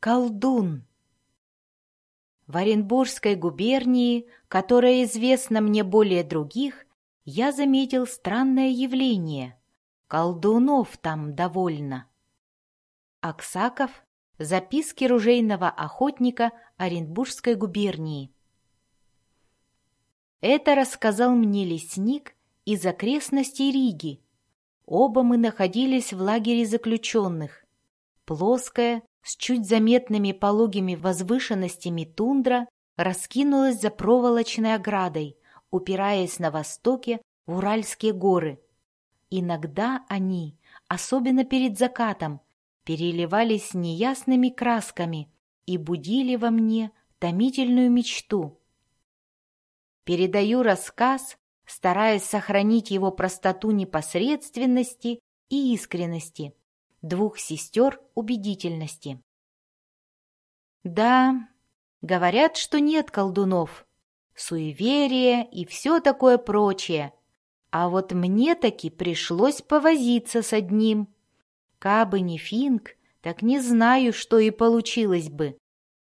Колдун. В Оренбургской губернии, которая известна мне более других, я заметил странное явление. Колдунов там довольно. Аксаков. Записки ружейного охотника Оренбургской губернии. Это рассказал мне лесник из окрестностей Риги. Оба мы находились в лагере заключенных. Плоская, с чуть заметными пологими возвышенностями тундра раскинулась за проволочной оградой, упираясь на востоке в Уральские горы. Иногда они, особенно перед закатом, переливались неясными красками и будили во мне томительную мечту. Передаю рассказ, стараясь сохранить его простоту непосредственности и искренности, двух сестер убедительности. Да, говорят, что нет колдунов, суеверие и все такое прочее, а вот мне таки пришлось повозиться с одним. Кабы не Финк, так не знаю, что и получилось бы.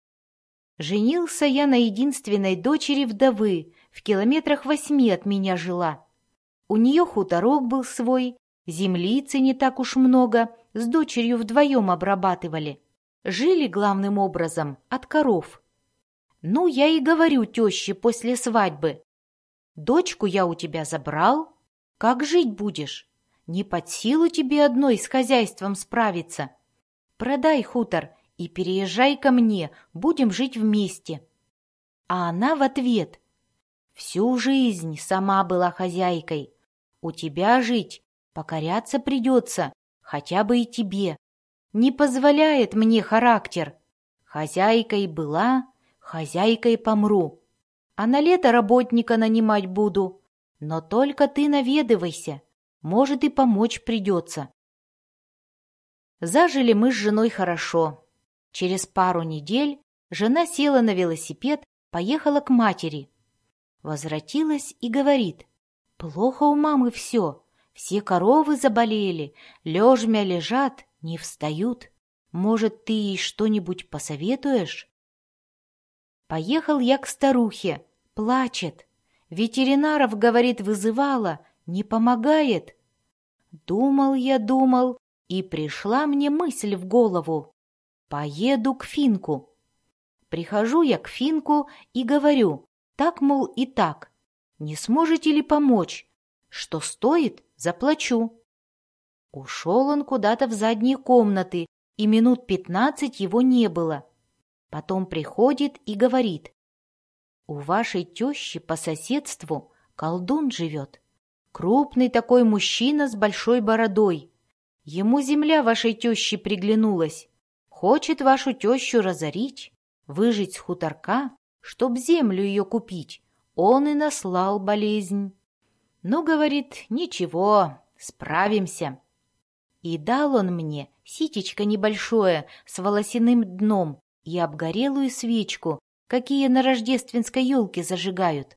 Женился я на единственной дочери вдовы, в километрах 8 от меня жила. У нее хуторок был свой, землицы не так уж много, с дочерью вдвоем обрабатывали. Жили главным образом от коров. Ну, я и говорю теще после свадьбы: дочку я у тебя забрал, как жить будешь? Не под силу тебе одной с хозяйством справиться. Продай хутор и переезжай ко мне, будем жить вместе. А она в ответ: всю жизнь сама была хозяйкой. У тебя жить, покоряться придется, хотя бы и тебе. Не позволяет мне характер. Хозяйкой была, хозяйкой помру. А на лето работника нанимать буду. Но только ты наведывайся, может, и помочь придется. Зажили мы с женой хорошо. Через пару недель жена села на велосипед, поехала к матери. Возвратилась и говорит: плохо у мамы все коровы заболели, лежмя лежат, не встают. Может, ты ей что-нибудь посоветуешь? Поехал я к старухе, плачет. Ветеринаров, говорит, вызывала, не помогает. Думал, и пришла мне мысль в голову: поеду к Финку. Прихожу я к Финку и говорю: так, мол, и так. Не сможете ли помочь? Что стоит, заплачу. Ушел он куда-то в задние комнаты, и минут 15 его не было. Потом приходит и говорит: у вашей тещи по соседству колдун живет. Крупный такой мужчина с большой бородой. Ему земля вашей тещи приглянулась. Хочет вашу тещу разорить, выжить с хуторка, чтоб землю ее купить. Он и наслал болезнь. Ну, говорит, ничего, справимся. И дал он мне ситечко небольшое с волосяным дном и обгорелую свечку, какие на рождественской елке зажигают.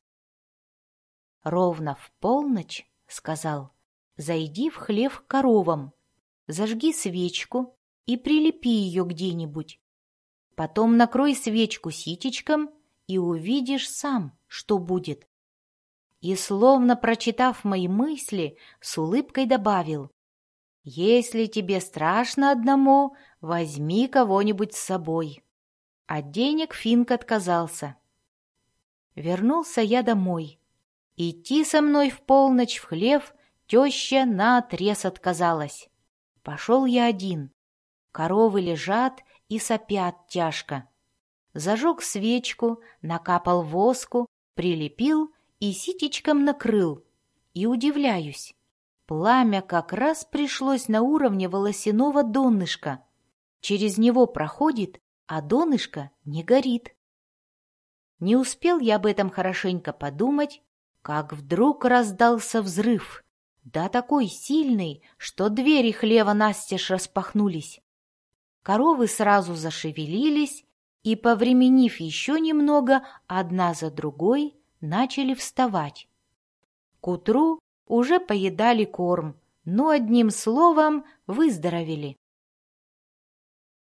Ровно в полночь, сказал, зайди в хлев к коровам, зажги свечку и прилепи ее где-нибудь. Потом накрой свечку ситечком и увидишь сам, что будет. И, словно прочитав мои мысли, с улыбкой добавил: если тебе страшно одному, возьми кого-нибудь с собой. От денег Финк отказался. Вернулся я домой. Идти со мной в полночь в хлев теща наотрез отказалась. Пошел я один. Коровы лежат и сопят тяжко. Зажег свечку, накапал воску, прилепил и ситечком накрыл. И удивляюсь. Пламя как раз пришлось на уровне волосяного донышка. Через него проходит, а донышко не горит. Не успел я об этом хорошенько подумать, как вдруг раздался взрыв, да такой сильный, что двери хлева настежь распахнулись. Коровы сразу зашевелились и, повременив еще немного, одна за другой начали вставать. К утру уже поедали корм, но, одним словом, выздоровели.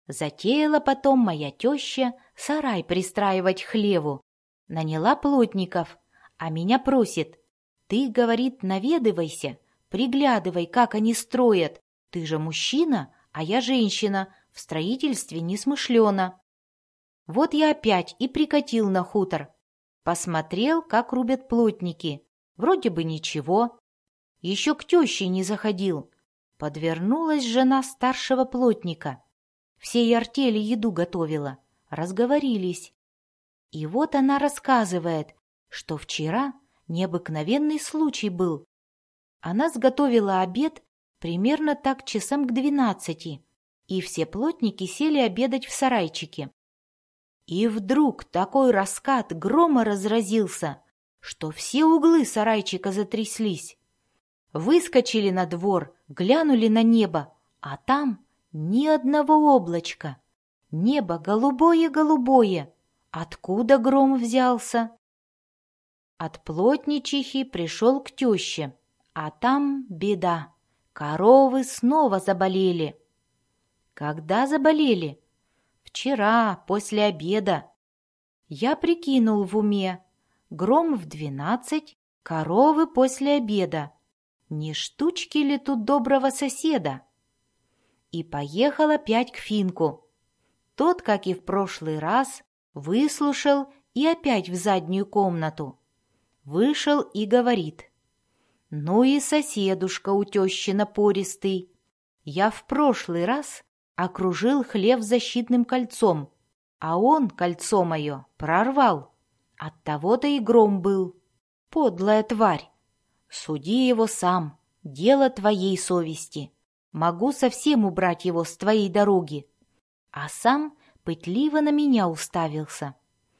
Затеяла потом моя теща сарай пристраивать к хлеву. Наняла плотников, а меня просит: «Ты, — говорит, — наведывайся, приглядывай, как они строят. Ты же мужчина, а я женщина, в строительстве не смышлена». Вот я опять и прикатил на хутор. Посмотрел, как рубят плотники. Вроде бы ничего. Еще к теще не заходил. Подвернулась жена старшего плотника. Всей артели еду готовила. Разговорились. И вот она рассказывает, что вчера необыкновенный случай был. Она сготовила обед примерно так часам к 12, и все плотники сели обедать в сарайчике. И вдруг такой раскат грома разразился, что все углы сарайчика затряслись. Выскочили на двор, глянули на небо, а там ни одного облачка. Небо голубое-голубое. Откуда гром взялся? От плотничихи пришел к теще, а там беда. Коровы снова заболели. Когда заболели? Вчера, после обеда. Я прикинул в уме. Гром в 12, коровы после обеда. Не штучки ли тут доброго соседа? И поехал опять к Финку. Тот, как и в прошлый раз, выслушал и опять в заднюю комнату. Вышел и говорит: «Ну и соседушка у тещи напористый. Я в прошлый раз окружил хлев защитным кольцом, а он кольцо мое прорвал. Оттого-то и гром был. Подлая тварь! Суди его сам, дело твоей совести. Могу совсем убрать его с твоей дороги». А сам пытливо на меня уставился.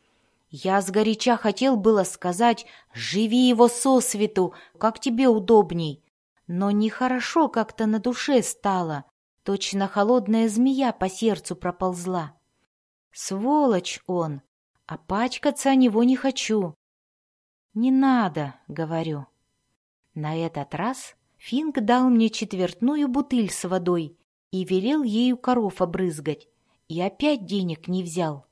Я сгоряча хотел было сказать: «Живи его сосвету, как тебе удобней», но нехорошо как-то на душе стало, точно холодная змея по сердцу проползла. Сволочь он, а пачкаться о него не хочу. «Не надо», — говорю. На этот раз Финк дал мне четвертную бутыль с водой и велел ею коров обрызгать, и опять денег не взял.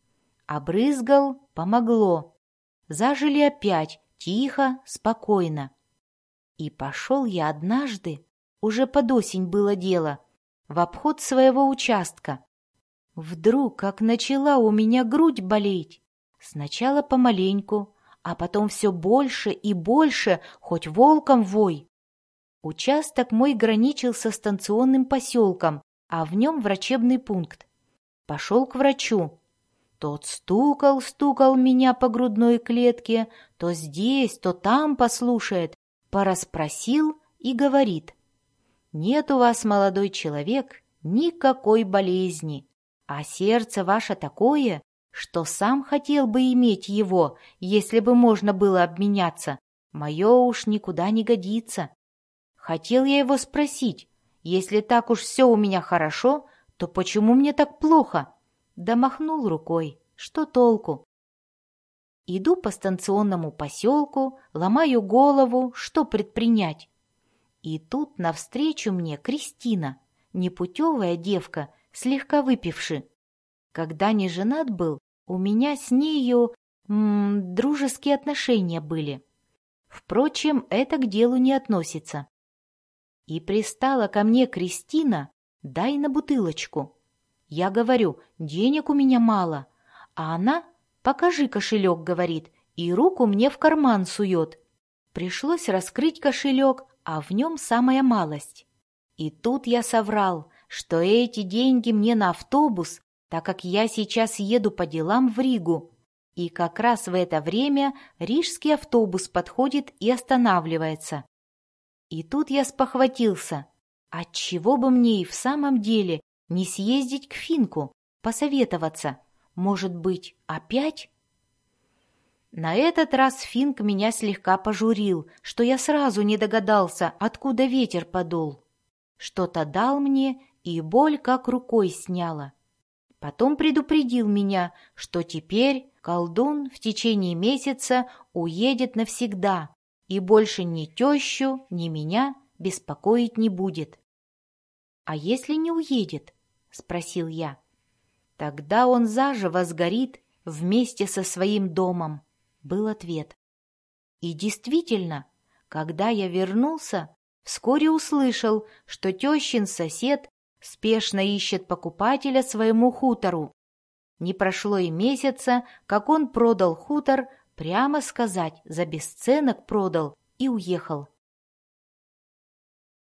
Обрызгал, помогло. Зажили опять, тихо, спокойно. И пошел я однажды, уже под осень было дело, в обход своего участка. Вдруг, как начала у меня грудь болеть, сначала помаленьку, а потом все больше и больше, хоть волком вой. Участок мой граничил со станционным поселком, а в нем врачебный пункт. Пошел к врачу. Тот стукал меня по грудной клетке, то здесь, то там послушает, порасспросил и говорит: «Нет у вас, молодой человек, никакой болезни, а сердце ваше такое, что сам хотел бы иметь его, если бы можно было обменяться. Мое уж никуда не годится». Хотел я его спросить: «Если так уж все у меня хорошо, то почему мне так плохо?» Да махнул рукой. Что толку? Иду по станционному поселку, ломаю голову, что предпринять. И тут навстречу мне Кристина, непутевая девка, слегка выпивши. Когда не женат был, у меня с нею дружеские отношения были. Впрочем, это к делу не относится. И пристала ко мне Кристина: «Дай на бутылочку». Я говорю: «Денег у меня мало». А она: «Покажи кошелек», говорит, и руку мне в карман сует. Пришлось раскрыть кошелек, а в нем самая малость. И тут я соврал, что эти деньги мне на автобус, так как я сейчас еду по делам в Ригу. И как раз в это время рижский автобус подходит и останавливается. И тут я спохватился: отчего бы мне и в самом деле не съездить к Финку, посоветоваться? Может быть, опять? На этот раз Финк меня слегка пожурил, что я сразу не догадался, откуда ветер подул. Что-то дал мне, и боль как рукой сняла. Потом предупредил меня, что теперь колдун в течение месяца уедет навсегда и больше ни тещу, ни меня беспокоить не будет. «А если не уедет?» — спросил я. Тогда он заживо сгорит вместе со своим домом, был ответ. И действительно, когда я вернулся, вскоре услышал, что тещин сосед спешно ищет покупателя своему хутору. Не прошло и месяца, как он продал хутор, прямо сказать, за бесценок продал и уехал.